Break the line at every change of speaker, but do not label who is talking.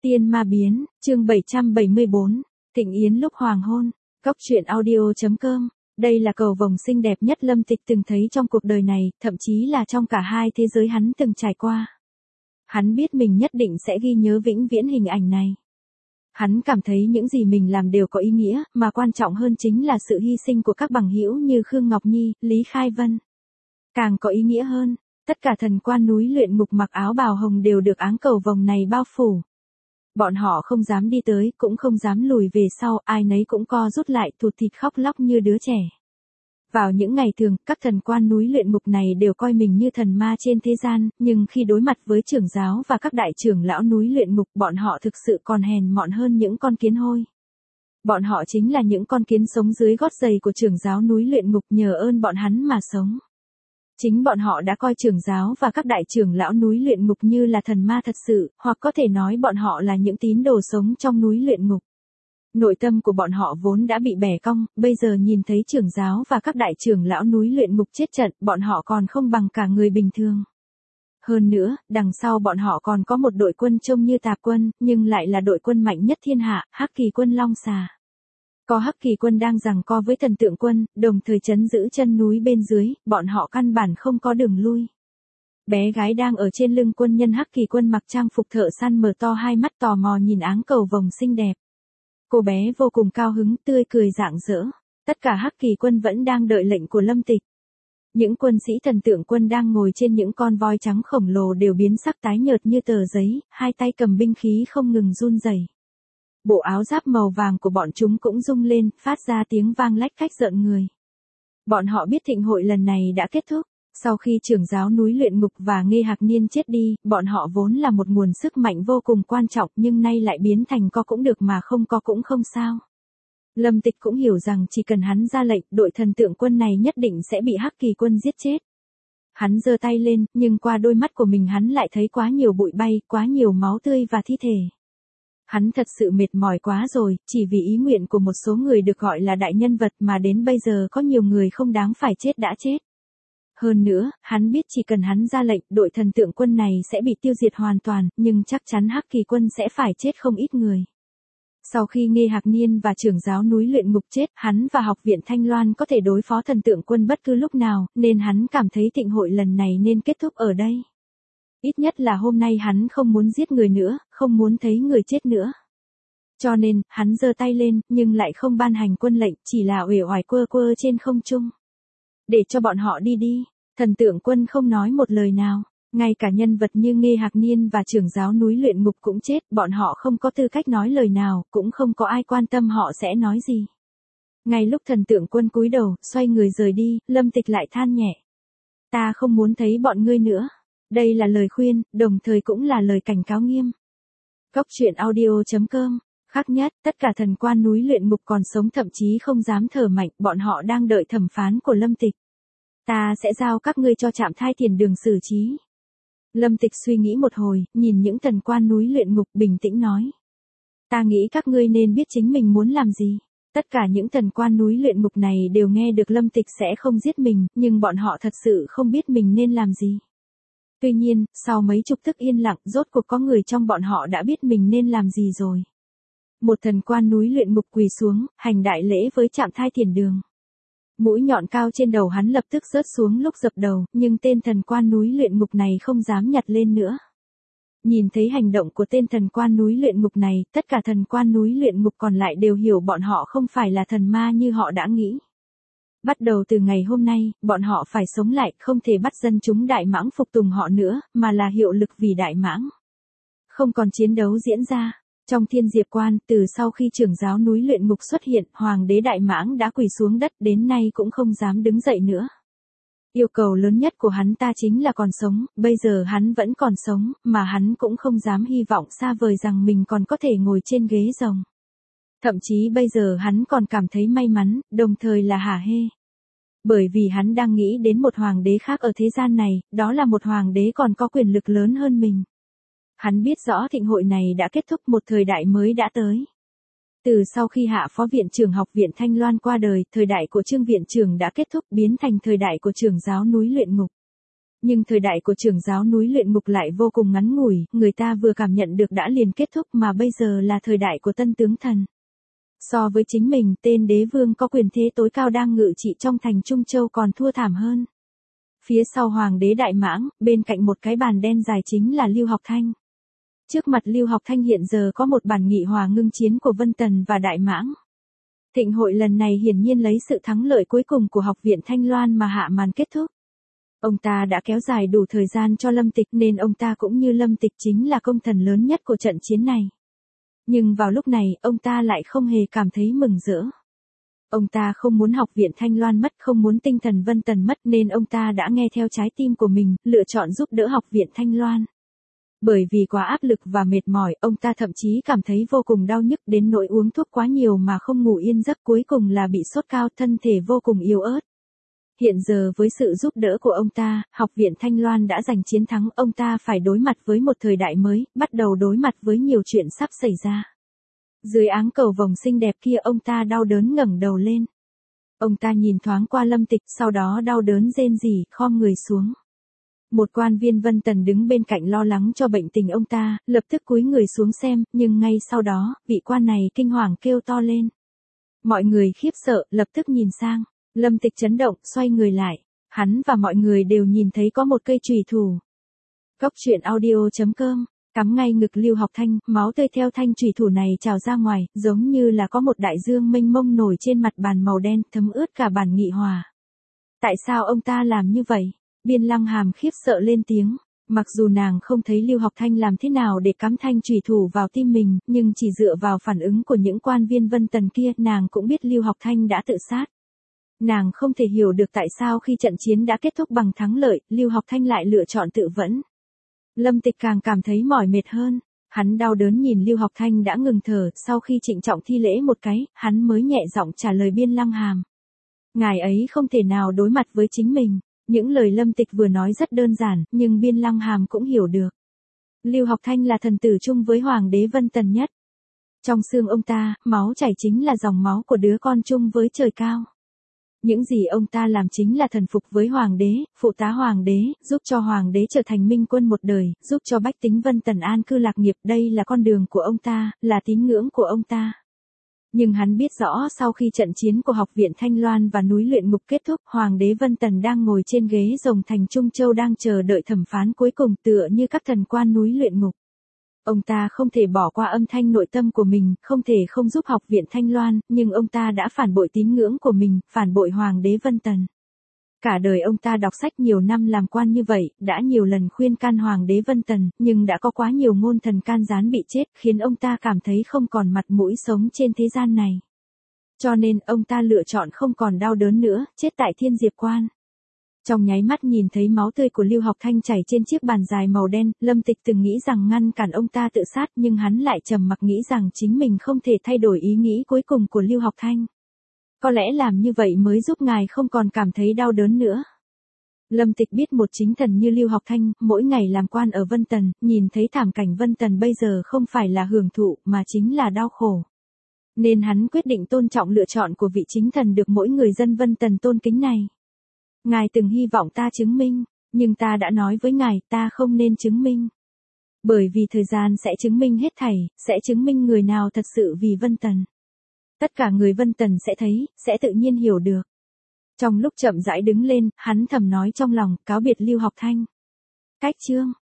Tiên ma biến, chương 774, Thịnh yến lúc hoàng hôn, Góc truyện audio.com. Đây là cầu vồng xinh đẹp nhất Lâm Tịch từng thấy trong cuộc đời này, thậm chí là trong cả hai thế giới hắn từng trải qua. Hắn biết mình nhất định sẽ ghi nhớ vĩnh viễn hình ảnh này. Hắn cảm thấy những gì mình làm đều có ý nghĩa, mà quan trọng hơn chính là sự hy sinh của các bằng hữu như Khương Ngọc Nhi, Lý Khai Vân. Càng có ý nghĩa hơn, tất cả thần quan núi luyện ngục mặc áo bào hồng đều được áng cầu vồng này bao phủ. Bọn họ không dám đi tới, cũng không dám lùi về sau, ai nấy cũng co rút lại, thụt thịt khóc lóc như đứa trẻ. Vào những ngày thường, các thần quan núi luyện ngục này đều coi mình như thần ma trên thế gian, nhưng khi đối mặt với trưởng giáo và các đại trưởng lão núi luyện ngục, bọn họ thực sự còn hèn mọn hơn những con kiến hôi. Bọn họ chính là những con kiến sống dưới gót giày của trưởng giáo núi luyện ngục, nhờ ơn bọn hắn mà sống. Chính bọn họ đã coi trưởng giáo và các đại trưởng lão núi luyện ngục như là thần ma thật sự, hoặc có thể nói bọn họ là những tín đồ sống trong núi luyện ngục. Nội tâm của bọn họ vốn đã bị bẻ cong, bây giờ nhìn thấy trưởng giáo và các đại trưởng lão núi luyện ngục chết trận, bọn họ còn không bằng cả người bình thường. Hơn nữa, đằng sau bọn họ còn có một đội quân trông như tạp quân, nhưng lại là đội quân mạnh nhất thiên hạ, Hắc Kỳ quân Long Xà. Có Hắc Kỳ quân đang giằng co với Thần Tượng quân, đồng thời trấn giữ chân núi bên dưới, bọn họ căn bản không có đường lui. Bé gái đang ở trên lưng quân nhân Hắc Kỳ quân mặc trang phục thợ săn mở to hai mắt tò mò nhìn áng cầu vồng xinh đẹp. Cô bé vô cùng cao hứng, tươi cười rạng rỡ. Tất cả Hắc Kỳ quân vẫn đang đợi lệnh của Lâm Tịch. Những quân sĩ Thần Tượng quân đang ngồi trên những con voi trắng khổng lồ đều biến sắc tái nhợt như tờ giấy, hai tay cầm binh khí không ngừng run rẩy. Bộ áo giáp màu vàng của bọn chúng cũng rung lên, phát ra tiếng vang lách cách rợn người. Bọn họ biết thịnh hội lần này đã kết thúc. Sau khi trưởng giáo núi luyện ngục và Nghê Hạc Niên chết đi, bọn họ vốn là một nguồn sức mạnh vô cùng quan trọng, nhưng nay lại biến thành có cũng được mà không có cũng không sao. Lâm Tịch cũng hiểu rằng chỉ cần hắn ra lệnh, đội Thần Tượng quân này nhất định sẽ bị Hắc Kỳ quân giết chết. Hắn giơ tay lên, nhưng qua đôi mắt của mình hắn lại thấy quá nhiều bụi bay, quá nhiều máu tươi và thi thể. Hắn thật sự mệt mỏi quá rồi, chỉ vì ý nguyện của một số người được gọi là đại nhân vật mà đến bây giờ có nhiều người không đáng phải chết đã chết. Hơn nữa, hắn biết chỉ cần hắn ra lệnh, đội Thần Tượng quân này sẽ bị tiêu diệt hoàn toàn, nhưng chắc chắn Hắc Kỳ quân sẽ phải chết không ít người. Sau khi Nghê Hạc Niên và trưởng giáo núi luyện ngục chết, hắn và học viện Thanh Loan có thể đối phó Thần Tượng quân bất cứ lúc nào, nên hắn cảm thấy thịnh hội lần này nên kết thúc ở đây. Ít nhất là hôm nay hắn không muốn giết người nữa, không muốn thấy người chết nữa. Cho nên, hắn giơ tay lên, nhưng lại không ban hành quân lệnh, chỉ là uể oải quơ quơ trên không trung. Để cho bọn họ đi đi. Thần Tượng quân không nói một lời nào. Ngay cả nhân vật như Nghê Hạc Niên và trưởng giáo núi luyện ngục cũng chết, bọn họ không có tư cách nói lời nào, cũng không có ai quan tâm họ sẽ nói gì. Ngay lúc Thần Tượng quân cúi đầu, xoay người rời đi, Lâm Tịch lại than nhẹ. Ta không muốn thấy bọn ngươi nữa. Đây là lời khuyên, đồng thời cũng là lời cảnh cáo nghiêm. Góc truyện audio.com. Khác nhất, tất cả thần quan núi luyện ngục còn sống thậm chí không dám thở mạnh, bọn họ đang đợi thẩm phán của Lâm Tịch. Ta sẽ giao các ngươi cho Trạm Thai Thiền Đường xử trí. Lâm Tịch suy nghĩ một hồi, nhìn những thần quan núi luyện ngục bình tĩnh nói. Ta nghĩ các ngươi nên biết chính mình muốn làm gì. Tất cả những thần quan núi luyện ngục này đều nghe được Lâm Tịch sẽ không giết mình, nhưng bọn họ thật sự không biết mình nên làm gì. Tuy nhiên, sau mấy chục tức yên lặng, rốt cuộc có người trong bọn họ đã biết mình nên làm gì rồi. Một thần quan núi luyện ngục quỳ xuống, hành đại lễ với Trạm Thai Thiền Đường. Mũi nhọn cao trên đầu hắn lập tức rớt xuống lúc dập đầu, nhưng tên thần quan núi luyện ngục này không dám nhặt lên nữa. Nhìn thấy hành động của tên thần quan núi luyện ngục này, tất cả thần quan núi luyện ngục còn lại đều hiểu bọn họ không phải là thần ma như họ đã nghĩ. Bắt đầu từ ngày hôm nay, bọn họ phải sống lại, không thể bắt dân chúng Đại Mãng phục tùng họ nữa, mà là hiệu lực vì Đại Mãng. Không còn chiến đấu diễn ra. Trong Thiên Diệp Quan, từ sau khi trưởng giáo núi luyện ngục xuất hiện, Hoàng đế Đại Mãng đã quỳ xuống đất, đến nay cũng không dám đứng dậy nữa. Yêu cầu lớn nhất của hắn ta chính là còn sống, bây giờ hắn vẫn còn sống, mà hắn cũng không dám hy vọng xa vời rằng mình còn có thể ngồi trên ghế rồng. Thậm chí bây giờ hắn còn cảm thấy may mắn, đồng thời là hả hê. Bởi vì hắn đang nghĩ đến một hoàng đế khác ở thế gian này, đó là một hoàng đế còn có quyền lực lớn hơn mình. Hắn biết rõ thịnh hội này đã kết thúc, một thời đại mới đã tới. Từ sau khi hạ phó viện trưởng học viện Thanh Loan qua đời, thời đại của Trương viện trưởng đã kết thúc biến thành thời đại của trưởng giáo núi luyện ngục. Nhưng thời đại của trưởng giáo núi luyện ngục lại vô cùng ngắn ngủi, người ta vừa cảm nhận được đã liền kết thúc mà bây giờ là thời đại của tân tướng thần. So với chính mình, tên đế vương có quyền thế tối cao đang ngự trị trong thành Trung Châu còn thua thảm hơn. Phía sau hoàng đế Đại Mãng, bên cạnh một cái bàn đen dài chính là Lưu Học Thanh. Trước mặt Lưu Học Thanh hiện giờ có một bản nghị hòa ngưng chiến của Vân Tần và Đại Mãng. Thịnh hội lần này hiển nhiên lấy sự thắng lợi cuối cùng của học viện Thanh Loan mà hạ màn kết thúc. Ông ta đã kéo dài đủ thời gian cho Lâm Tịch nên ông ta cũng như Lâm Tịch chính là công thần lớn nhất của trận chiến này. Nhưng vào lúc này, ông ta lại không hề cảm thấy mừng rỡ. Ông ta không muốn học viện Thanh Loan mất, không muốn tinh thần Vân Tần mất nên ông ta đã nghe theo trái tim của mình, lựa chọn giúp đỡ học viện Thanh Loan. Bởi vì quá áp lực và mệt mỏi, ông ta thậm chí cảm thấy vô cùng đau nhức đến nỗi uống thuốc quá nhiều mà không ngủ yên giấc, cuối cùng là bị sốt cao, thân thể vô cùng yếu ớt. Hiện giờ với sự giúp đỡ của ông ta, học viện Thanh Loan đã giành chiến thắng, ông ta phải đối mặt với một thời đại mới, bắt đầu đối mặt với nhiều chuyện sắp xảy ra. Dưới áng cầu vồng xinh đẹp kia ông ta đau đớn ngẩng đầu lên. Ông ta nhìn thoáng qua Lâm Tịch, sau đó đau đớn rên rỉ, khom người xuống. Một quan viên Vân Tần đứng bên cạnh lo lắng cho bệnh tình ông ta, lập tức cúi người xuống xem, nhưng ngay sau đó, vị quan này kinh hoàng kêu to lên. Mọi người khiếp sợ, lập tức nhìn sang. Lâm Tịch chấn động, xoay người lại. Hắn và mọi người đều nhìn thấy có một cây chùy thủ. Cốc truyện audio.com, cắm ngay ngực Lưu Học Thanh, máu tươi theo thanh chùy thủ này trào ra ngoài, giống như là có một đại dương mênh mông nổi trên mặt bàn màu đen, thấm ướt cả bản nghị hòa. Tại sao ông ta làm như vậy? Biên Lăng Hàm khiếp sợ lên tiếng. Mặc dù nàng không thấy Lưu Học Thanh làm thế nào để cắm thanh chùy thủ vào tim mình, nhưng chỉ dựa vào phản ứng của những quan viên Vân Tần kia, nàng cũng biết Lưu Học Thanh đã tự sát. Nàng không thể hiểu được tại sao khi trận chiến đã kết thúc bằng thắng lợi, Lưu Học Thanh lại lựa chọn tự vẫn. Lâm Tịch càng cảm thấy mỏi mệt hơn. Hắn đau đớn nhìn Lưu Học Thanh đã ngừng thở, sau khi trịnh trọng thi lễ một cái, hắn mới nhẹ giọng trả lời Biên Lăng Hàm. Ngài ấy không thể nào đối mặt với chính mình. Những lời Lâm Tịch vừa nói rất đơn giản, nhưng Biên Lăng Hàm cũng hiểu được. Lưu Học Thanh là thần tử chung với Hoàng đế Vân Tần nhất. Trong xương ông ta, máu chảy chính là dòng máu của đứa con chung với trời cao. Những gì ông ta làm chính là thần phục với Hoàng đế, phụ tá Hoàng đế, giúp cho Hoàng đế trở thành minh quân một đời, giúp cho bách tính Vân Tần an cư lạc nghiệp. Đây là con đường của ông ta, là tín ngưỡng của ông ta. Nhưng hắn biết rõ sau khi trận chiến của học viện Thanh Loan và núi luyện ngục kết thúc, Hoàng đế Vân Tần đang ngồi trên ghế rồng thành Trung Châu đang chờ đợi thẩm phán cuối cùng tựa như các thần quan núi luyện ngục. Ông ta không thể bỏ qua âm thanh nội tâm của mình, không thể không giúp học viện Thanh Loan, nhưng ông ta đã phản bội tín ngưỡng của mình, phản bội Hoàng đế Vân Tần. Cả đời ông ta đọc sách nhiều năm làm quan như vậy, đã nhiều lần khuyên can Hoàng đế Vân Tần, nhưng đã có quá nhiều ngôn thần can gián bị chết, khiến ông ta cảm thấy không còn mặt mũi sống trên thế gian này. Cho nên, ông ta lựa chọn không còn đau đớn nữa, chết tại Thiên Diệp Quan. Trong nháy mắt nhìn thấy máu tươi của Lưu Học Thanh chảy trên chiếc bàn dài màu đen, Lâm Tịch từng nghĩ rằng ngăn cản ông ta tự sát, nhưng hắn lại trầm mặc nghĩ rằng chính mình không thể thay đổi ý nghĩ cuối cùng của Lưu Học Thanh. Có lẽ làm như vậy mới giúp ngài không còn cảm thấy đau đớn nữa. Lâm Tịch biết một chính thần như Lưu Học Thanh, mỗi ngày làm quan ở Vân Tần, nhìn thấy thảm cảnh Vân Tần bây giờ không phải là hưởng thụ, mà chính là đau khổ. Nên hắn quyết định tôn trọng lựa chọn của vị chính thần được mỗi người dân Vân Tần tôn kính này. Ngài từng hy vọng ta chứng minh, nhưng ta đã nói với ngài ta không nên chứng minh. Bởi vì thời gian sẽ chứng minh hết thảy, sẽ chứng minh người nào thật sự vì Vân Tần. Tất cả người Vân Tần sẽ thấy, sẽ tự nhiên hiểu được. Trong lúc chậm rãi đứng lên, hắn thầm nói trong lòng, cáo biệt Lưu Học Thanh. Cách chương